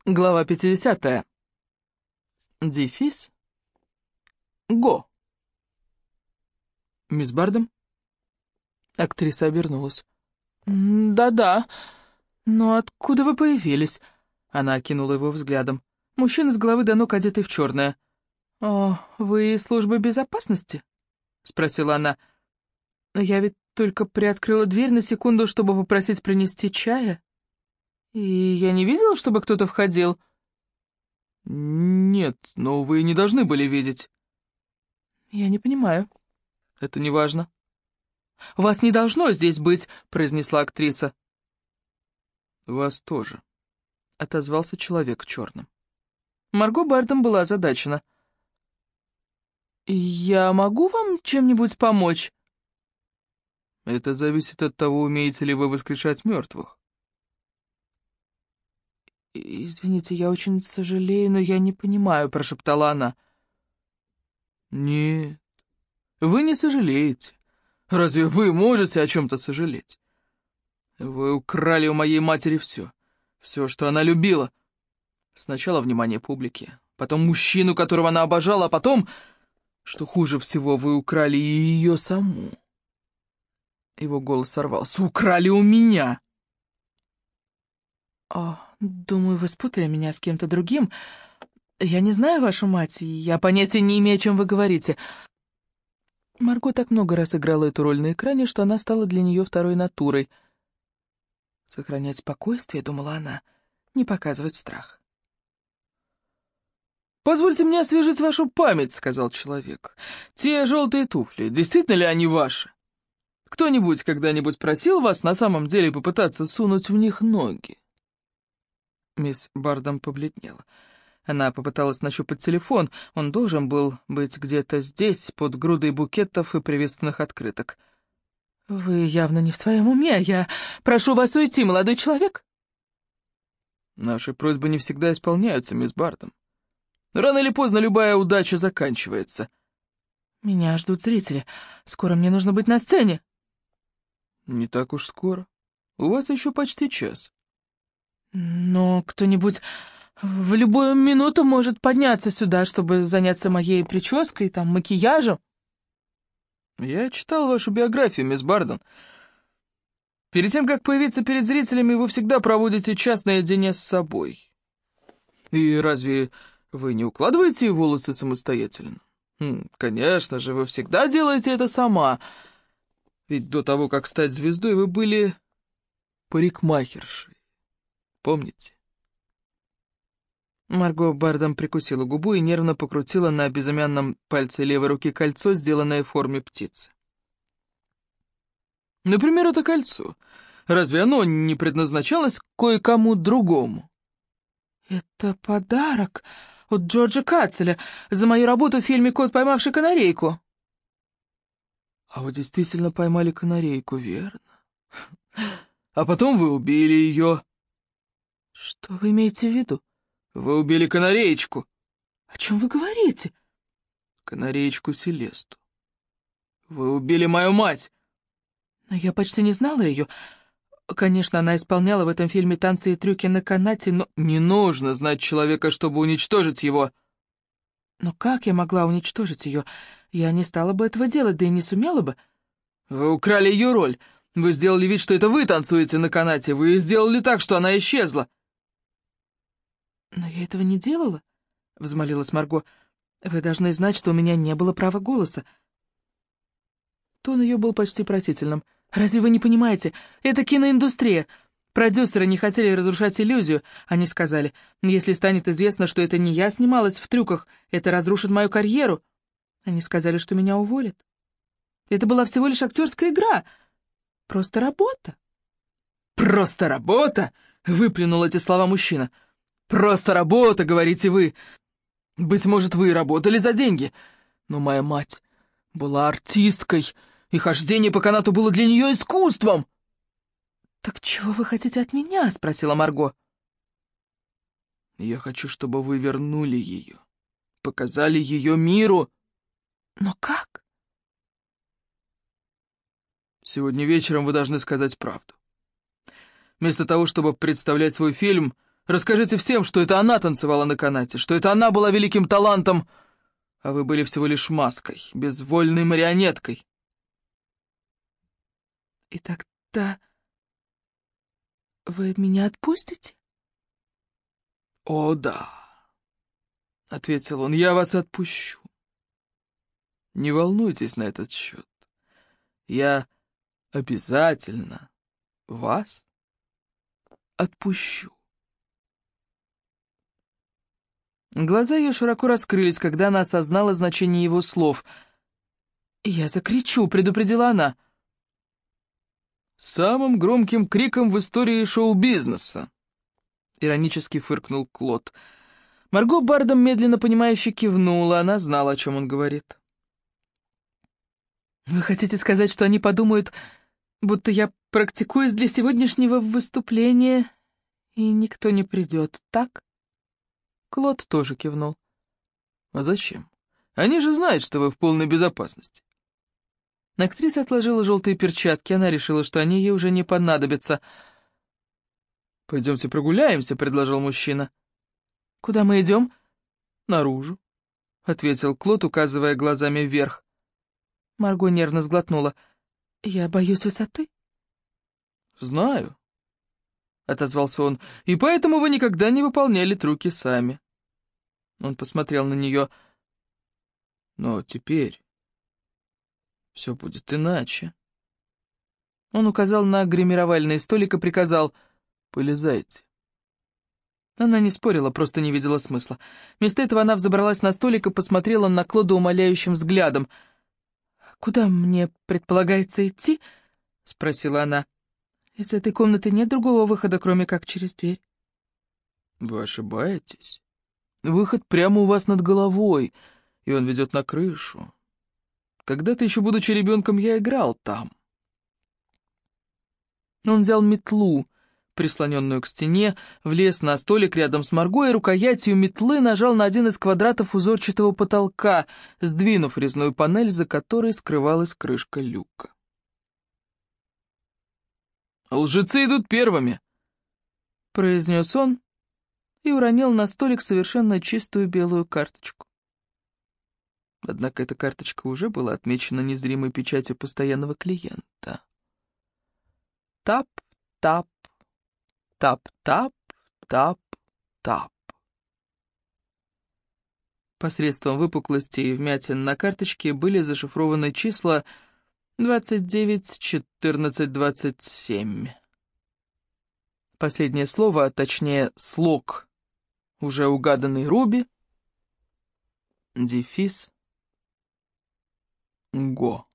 Глава 50. Дефис. Го. Мисс Бардом? Актриса обернулась. «Да-да, но откуда вы появились?» Она окинула его взглядом. Мужчина с головы до ног одетый в черное. «О, вы из службы безопасности?» — спросила она. «Я ведь только приоткрыла дверь на секунду, чтобы попросить принести чая. И я не видела, чтобы кто-то входил». «Нет, но вы не должны были видеть». «Я не понимаю». «Это не важно». «Вас не должно здесь быть», — произнесла актриса. «Вас тоже», — отозвался человек в черном. Марго Бардом была озадачена. «Я могу вам чем-нибудь помочь?» «Это зависит от того, умеете ли вы воскрешать мертвых». «Извините, я очень сожалею, но я не понимаю», — прошептала она. «Нет, вы не сожалеете. Разве вы можете о чем-то сожалеть? Вы украли у моей матери все, что она любила. Сначала внимание публики, потом мужчину, которого она обожала, а потом, что хуже всего, вы украли и ее саму». Его голос сорвался. «Украли у меня!» «Думаю, вы спутали меня с кем-то другим. Я не знаю вашу мать, и я понятия не имею, о чем вы говорите». Марго так много раз играла эту роль на экране, что она стала для нее второй натурой. «Сохранять спокойствие», — думала она, — «не показывать страх». «Позвольте мне освежить вашу память», — сказал человек. «Те желтые туфли, действительно ли они ваши? Кто-нибудь когда-нибудь просил вас на самом деле попытаться сунуть в них ноги?» Мисс Бардом побледнела. Она попыталась нащупать телефон. Он должен был быть где-то здесь, под грудой букетов и приветственных открыток. «Вы явно не в своем уме. Я прошу вас уйти, молодой человек». «Наши просьбы не всегда исполняются, мисс Бардом. Рано или поздно любая удача заканчивается». «Меня ждут зрители. Скоро мне нужно быть на сцене». «Не так уж скоро. У вас еще почти час». «Но кто-нибудь в любую минуту может подняться сюда, чтобы заняться моей прической, там, макияжем». «Я читал вашу биографию, мисс Бардон. Перед тем, как появиться перед зрителями, вы всегда проводите час наедине с собой. И разве вы не укладываете волосы самостоятельно? Конечно же, вы всегда делаете это сама. Ведь до того, как стать звездой, вы были парикмахершей. Помните?» Марго Бардом прикусила губу и нервно покрутила на безымянном пальце левой руки кольцо, сделанное в форме птицы. «Например, это кольцо. Разве оно не предназначалось кое-кому другому?» «Это подарок от Джорджа Катцеля за мою работу в фильме «Кот, поймавший канарейку». «А вы действительно поймали канарейку, верно? А потом вы убили ее». «Что вы имеете в виду?» «Вы убили канареечку». «О чем вы говорите?» «Канареечку Селесту. Вы убили мою мать». «Но я почти не знала ее. Конечно, она исполняла в этом фильме танцы и трюки на канате, но...» «Не нужно знать человека, чтобы уничтожить его». «Но как я могла уничтожить ее? Я не стала бы этого делать, да и не сумела бы». «Вы украли ее роль. Вы сделали вид, что это вы танцуете на канате. Вы сделали так, что она исчезла». «Но я этого не делала», — взмолилась Марго. «Вы должны знать, что у меня не было права голоса». Тон ее был почти просительным. «Разве вы не понимаете? Это киноиндустрия. Продюсеры не хотели разрушать иллюзию. Они сказали, если станет известно, что это не я снималась в трюках, это разрушит мою карьеру. Они сказали, что меня уволят. Это была всего лишь актерская игра. Просто работа». «Просто работа?» — выплюнул эти слова мужчина. «Просто работа, говорите вы. Быть может, вы и работали за деньги. Но моя мать была артисткой, и хождение по канату было для нее искусством». «Так чего вы хотите от меня?» — спросила Марго. «Я хочу, чтобы вы вернули ее, показали ее миру». «Но как?» «Сегодня вечером вы должны сказать правду. Вместо того, чтобы представлять свой фильм, Расскажите всем, что это она танцевала на канате, что это она была великим талантом, а вы были всего лишь маской, безвольной марионеткой. И тогда вы меня отпустите? «О, да», — ответил он, — «я вас отпущу. Не волнуйтесь на этот счет. Я обязательно вас отпущу». Глаза ее широко раскрылись, когда она осознала значение его слов. «Я закричу», — предупредила она. «Самым громким криком в истории шоу-бизнеса», — иронически фыркнул Клод. Марго Бардом медленно понимающе кивнула, она знала, о чем он говорит. «Вы хотите сказать, что они подумают, будто я практикуюсь для сегодняшнего выступления, и никто не придет, так?» Клод тоже кивнул. «А зачем? Они же знают, что вы в полной безопасности». Актриса отложила желтые перчатки, она решила, что они ей уже не понадобятся. «Пойдемте прогуляемся», — предложил мужчина. «Куда мы идем?» «Наружу», — ответил Клод, указывая глазами вверх. Марго нервно сглотнула. «Я боюсь высоты». «Знаю», — отозвался он, — «и поэтому вы никогда не выполняли трюки сами». Он посмотрел на нее. «Но теперь все будет иначе». Он указал на гримировальный столик и приказал: «Полезайте». Она не спорила, просто не видела смысла. Вместо этого она взобралась на столик и посмотрела на Клода умоляющим взглядом. «Куда мне предполагается идти?» — спросила она. «Из этой комнаты нет другого выхода, кроме как через дверь». «Вы ошибаетесь. Выход прямо у вас над головой, и он ведет на крышу. Когда-то, еще будучи ребенком, я играл там». Он взял метлу, прислоненную к стене, влез на столик рядом с Марго и рукоятью метлы нажал на один из квадратов узорчатого потолка, сдвинув резную панель, за которой скрывалась крышка люка. «Лжецы идут первыми», — произнес он и уронил на столик совершенно чистую белую карточку. Однако эта карточка уже была отмечена незримой печатью постоянного клиента. Тап, тап, тап, тап, тап, тап. Посредством выпуклостей и вмятин на карточке были зашифрованы числа 29, 14, 27. Последнее слово, а точнее слог, уже угаданный Руби, дефис, Го.